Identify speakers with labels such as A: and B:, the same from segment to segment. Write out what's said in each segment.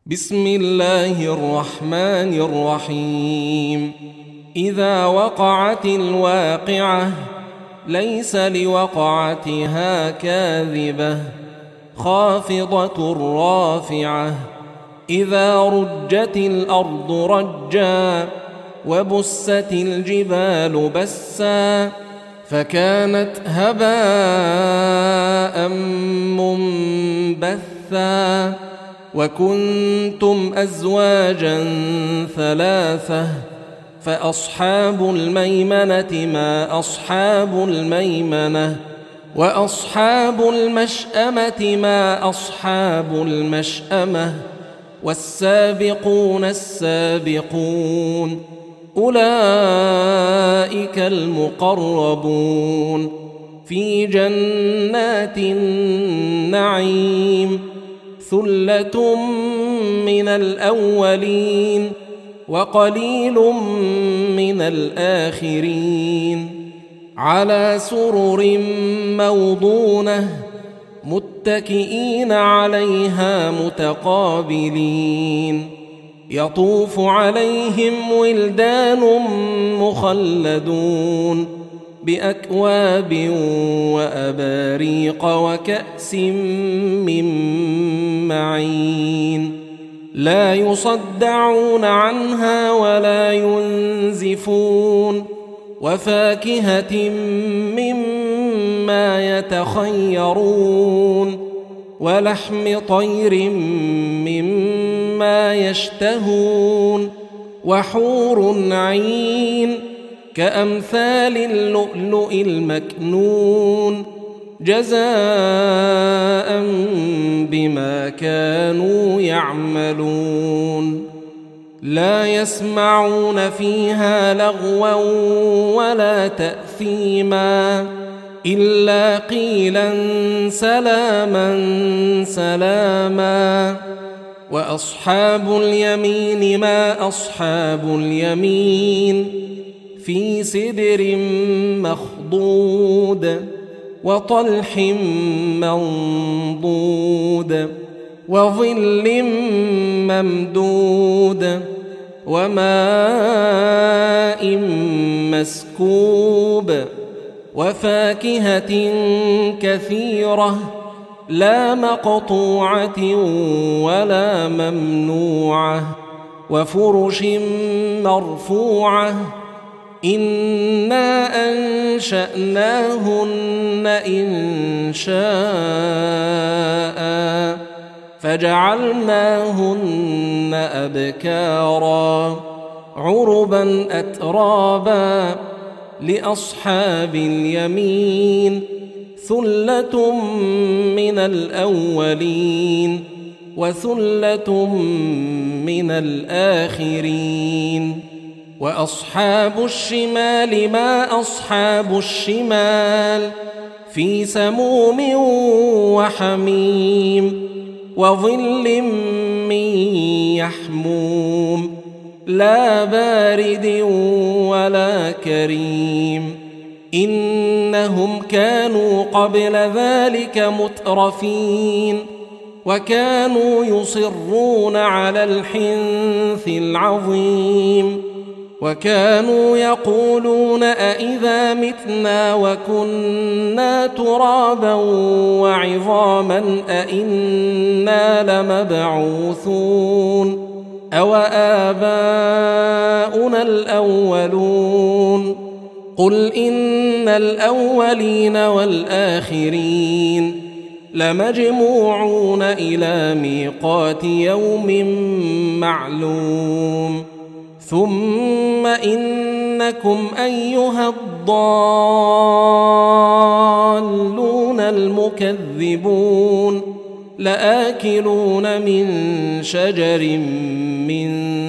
A: بسم الله الرحمن الرحيم. إذا وقعت الواقعة ليس لوقعتها كاذبة خافضة رافعة. إذا رجت الأرض رجا وبست الجبال بسا فكانت هباء منبثا. وكنتم أزواجا ثلاثة فأصحاب الميمنة ما أصحاب الميمنة وأصحاب المشأمة ما أصحاب المشأمة والسابقون السابقون أولئك المقربون في جنات النعيم. ثلة من الأولين وقليل من الآخرين. على سرر موضونة متكئين عليها متقابلين. يطوف عليهم ولدان مخلدون بأكواب وأباريق وكأس من معين. لا يصدعون عنها ولا ينزفون. وفاكهة مما يتخيرون ولحم طير مما يشتهون وحور عين كأمثال اللؤلؤ المكنون جزاء بما كانوا يعملون. لا يسمعون فيها لغوا ولا تأثيما إلا قيلا سلاما سلاما. وأصحاب اليمين ما أصحاب اليمين في سدر مخضود وطلح منضود وظل ممدود وماء مسكوب وفاكهة كثيرة لا مقطوعة ولا ممنوعة وفرش مرفوعة. إنا أنشأناهن إنشاء فجعلناهن أبكارا عربا أترابا. لأصحاب اليمين ثلة من الأولين وثلة من الآخرين. وأصحاب الشمال ما أصحاب الشمال في سموم وحميم وظل من يحموم لا بارد ولا كريم. إنهم كانوا قبل ذلك مترفين وكانوا يصرون على الحنث العظيم وكانوا يقولون أئذا متنا وكنا ترابا وعظاما أئنا لمبعوثون أوآباؤنا الأولون. قل إن الأولين والآخرين لمجموعون إلى ميقات يوم معلوم. ثم إنكم أيها الضالون المكذبون لآكلون من شجر من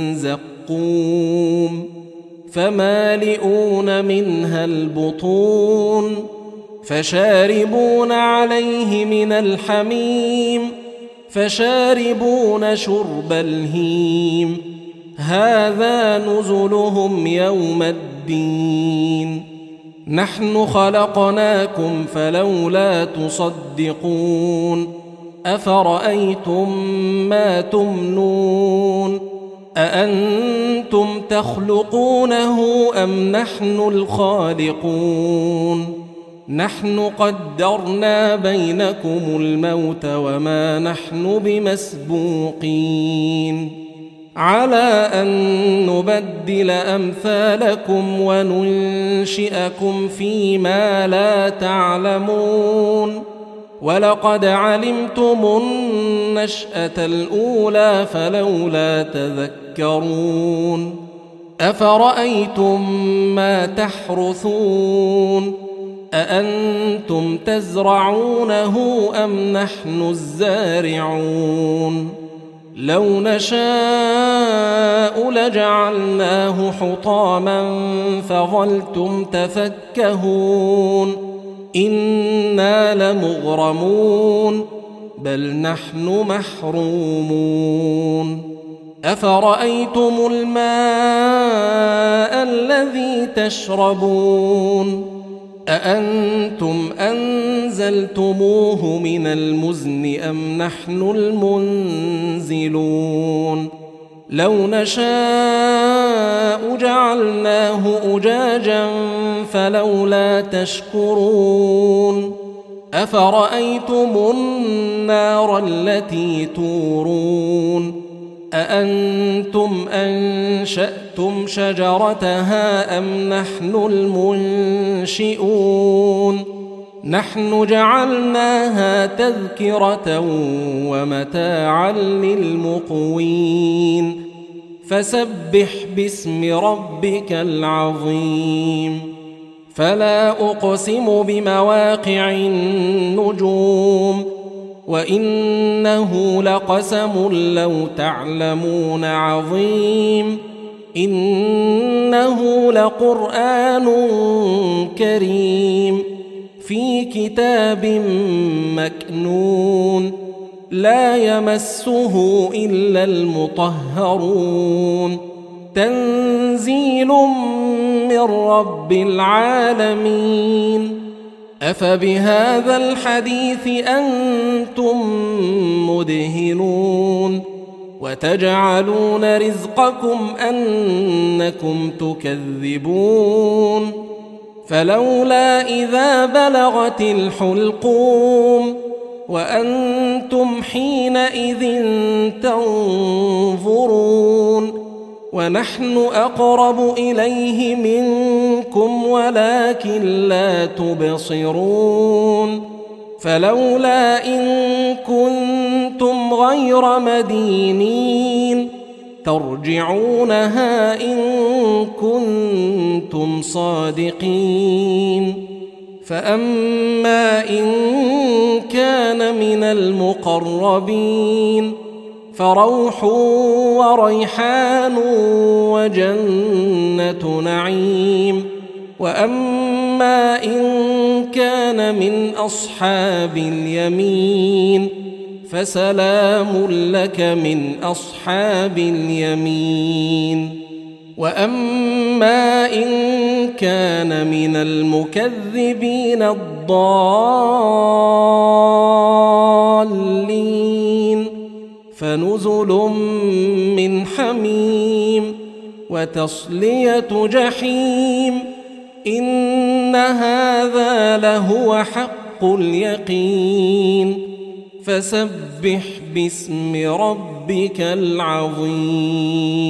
A: زقوم فمالئون منها البطون فشاربون عليه من الحميم فشاربون شرب الهيم. هذا نزلهم يوم الدين. نحن خلقناكم فلولا تصدقون أفرأيتم ما تمنون أأنتم تخلقونه أم نحن الخالقون نحن قدرنا بينكم الموت وما نحن بمسبوقين على أن نبدل أمثالكم وننشئكم فيما لا تعلمون ولقد علمتم النشأة الأولى فلولا تذكرون أفرأيتم ما تحرثون أأنتم تزرعونه أم نحن الزارعون لو نشاء لجعلناه حطاما فظلتم تفكهون إنا لمغرمون بل نحن محرومون أفرأيتم الماء الذي تشربون أأنتم أنزلتموه من المزن أم نحن المنزلون لو نشاء جعلناه أجاجا فلولا تشكرون أفرأيتم النار التي تورون أأنتم أنشأتم شجرتها أم نحن المنشئون نحن جعلناها تذكرة ومتاعا للمقوين فسبح باسم ربك العظيم فلا أقسم بمواقع النجوم وإنه لقسم لو تعلمون عظيم إنه لقرآن كريم في كتاب مكنون لا يمسه إلا المطهرون تنزيل من رب العالمين أفبهذا الحديث أنتم مدهنون وتجعلون رزقكم أنكم تكذبون فلولا إذا بلغت الحلقوم وأنتم حينئذ تنظرون ونحن أقرب إليه منكم ولكن لا تبصرون فلولا إن كنتم غير مدينين ترجعونها إن كنتم صادقين فأما إن كان من المقربين فروح وريحان وجنة نعيم وأما إن كان من أصحاب اليمين فسلام لك من أصحاب اليمين وأما إن كان من المكذبين الضالين فنزل من حميم وتصلية جحيم إن هذا لهو حق اليقين فسبح باسم ربك العظيم.